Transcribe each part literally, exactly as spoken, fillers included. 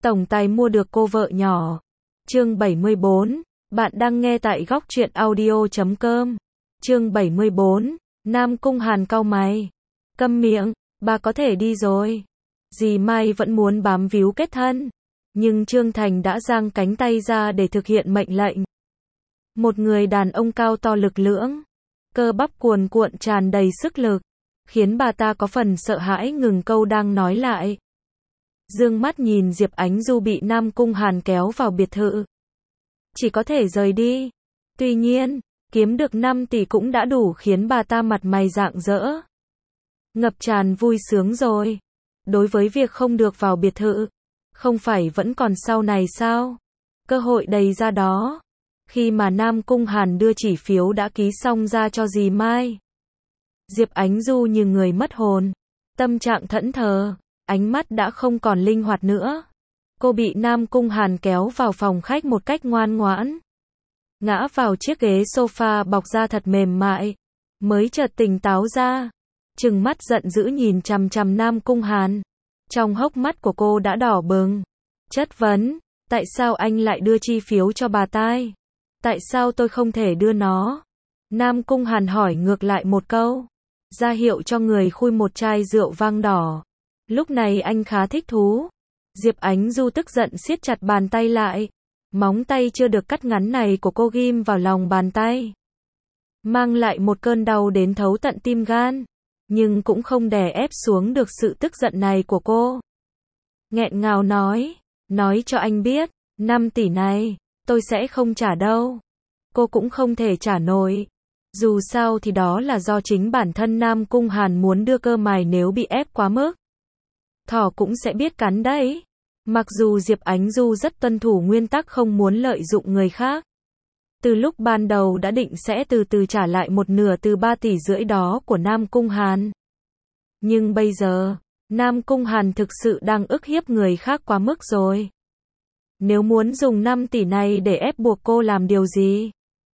tổng tài mua được cô vợ nhỏ. Chương bảy mươi bốn, bạn đang nghe tại góc truyện audio chấm com. Chương bảy mươi bốn, Nam Cung Hàn cau mày. Câm miệng, bà có thể đi rồi. Dì Mai vẫn muốn bám víu kết thân. Nhưng Trương Thành đã giang cánh tay ra để thực hiện mệnh lệnh. Một người đàn ông cao to lực lưỡng, cơ bắp cuồn cuộn tràn đầy sức lực, khiến bà ta có phần sợ hãi ngừng câu đang nói lại. Dương mắt nhìn Diệp Ánh Du bị Nam Cung Hàn kéo vào biệt thự. Chỉ có thể rời đi. Tuy nhiên, kiếm được năm tỷ cũng đã đủ khiến bà ta mặt mày rạng rỡ. Ngập tràn vui sướng rồi. Đối với việc không được vào biệt thự, không phải vẫn còn sau này sao? Cơ hội đầy ra đó. Khi mà Nam Cung Hàn đưa chỉ phiếu đã ký xong ra cho dì Mai, Diệp Ánh Du như người mất hồn, tâm trạng thẫn thờ, ánh mắt đã không còn linh hoạt nữa. Cô bị Nam Cung Hàn kéo vào phòng khách một cách ngoan ngoãn, ngã vào chiếc ghế sofa bọc da thật mềm mại, mới chợt tỉnh táo ra, trừng mắt giận dữ nhìn chằm chằm Nam Cung Hàn. Trong hốc mắt của cô đã đỏ bừng, chất vấn, tại sao anh lại đưa chi phiếu cho bà tai? Tại sao tôi không thể đưa nó? Nam Cung Hàn hỏi ngược lại một câu, ra hiệu cho người khui một chai rượu vang đỏ. Lúc này anh khá thích thú. Diệp Ánh Du tức giận siết chặt bàn tay lại, móng tay chưa được cắt ngắn này của cô ghim vào lòng bàn tay, mang lại một cơn đau đến thấu tận tim gan, nhưng cũng không đè ép xuống được sự tức giận này của cô. Nghẹn ngào nói, nói cho anh biết, năm tỷ này, tôi sẽ không trả đâu. Cô cũng không thể trả nổi. Dù sao thì đó là do chính bản thân Nam Cung Hàn muốn đưa cơ mài, nếu bị ép quá mức, thỏ cũng sẽ biết cắn đấy. Mặc dù Diệp Ánh Du rất tuân thủ nguyên tắc không muốn lợi dụng người khác, từ lúc ban đầu đã định sẽ từ từ trả lại một nửa từ ba tỷ rưỡi đó của Nam Cung Hàn. Nhưng bây giờ, Nam Cung Hàn thực sự đang ức hiếp người khác quá mức rồi. Nếu muốn dùng năm tỷ này để ép buộc cô làm điều gì,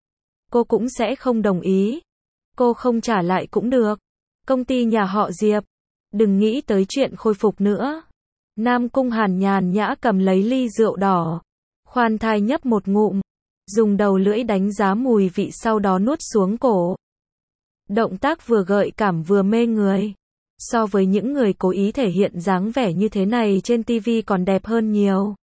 cô cũng sẽ không đồng ý. Cô không trả lại cũng được. Công ty nhà họ Diệp, đừng nghĩ tới chuyện khôi phục nữa. Nam Cung Hàn nhàn nhã cầm lấy ly rượu đỏ, khoan thai nhấp một ngụm, dùng đầu lưỡi đánh giá mùi vị sau đó nuốt xuống cổ. Động tác vừa gợi cảm vừa mê người. So với những người cố ý thể hiện dáng vẻ như thế này trên ti vi còn đẹp hơn nhiều,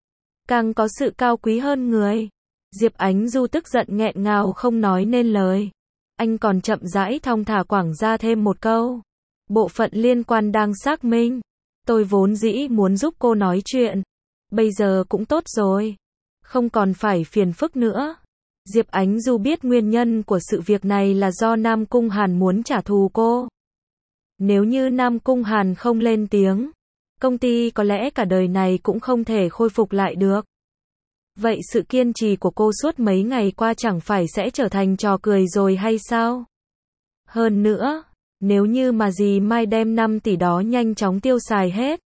càng có sự cao quý hơn người. Diệp Ánh Du tức giận nghẹn ngào không nói nên lời. Anh còn chậm rãi thong thả quảng ra thêm một câu. Bộ phận liên quan đang xác minh. Tôi vốn dĩ muốn giúp cô nói chuyện. Bây giờ cũng tốt rồi. Không còn phải phiền phức nữa. Diệp Ánh Du biết nguyên nhân của sự việc này là do Nam Cung Hàn muốn trả thù cô. Nếu như Nam Cung Hàn không lên tiếng, công ty có lẽ cả đời này cũng không thể khôi phục lại được. Vậy sự kiên trì của cô suốt mấy ngày qua chẳng phải sẽ trở thành trò cười rồi hay sao? Hơn nữa, nếu như mà dì Mai đem năm tỷ đó nhanh chóng tiêu xài hết,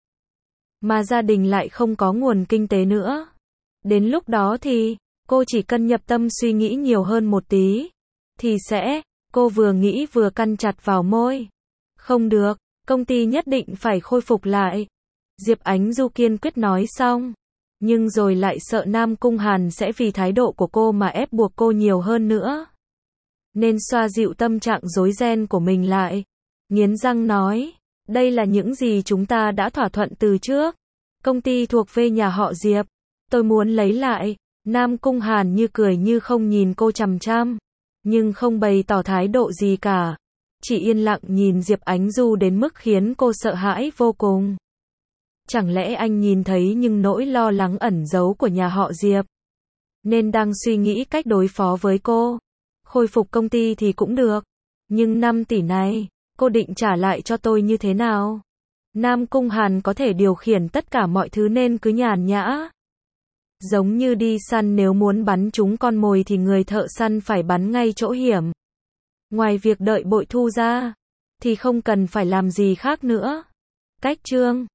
mà gia đình lại không có nguồn kinh tế nữa, đến lúc đó thì, cô chỉ cần nhập tâm suy nghĩ nhiều hơn một tí, thì sẽ, cô vừa nghĩ vừa cắn chặt vào môi. Không được, công ty nhất định phải khôi phục lại. Diệp Ánh Du kiên quyết nói xong, nhưng rồi lại sợ Nam Cung Hàn sẽ vì thái độ của cô mà ép buộc cô nhiều hơn nữa. Nên xoa dịu tâm trạng rối ren của mình lại, nghiến răng nói, đây là những gì chúng ta đã thỏa thuận từ trước. Công ty thuộc về nhà họ Diệp, tôi muốn lấy lại. Nam Cung Hàn như cười như không nhìn cô chằm chằm, nhưng không bày tỏ thái độ gì cả, chỉ yên lặng nhìn Diệp Ánh Du đến mức khiến cô sợ hãi vô cùng. Chẳng lẽ anh nhìn thấy những nỗi lo lắng ẩn giấu của nhà họ Diệp, nên đang suy nghĩ cách đối phó với cô. Khôi phục công ty thì cũng được, nhưng năm tỷ này, cô định trả lại cho tôi như thế nào? Nam Cung Hàn có thể điều khiển tất cả mọi thứ nên cứ nhàn nhã. Giống như đi săn, nếu muốn bắn trúng con mồi thì người thợ săn phải bắn ngay chỗ hiểm. Ngoài việc đợi bội thu ra, thì không cần phải làm gì khác nữa. Cách chương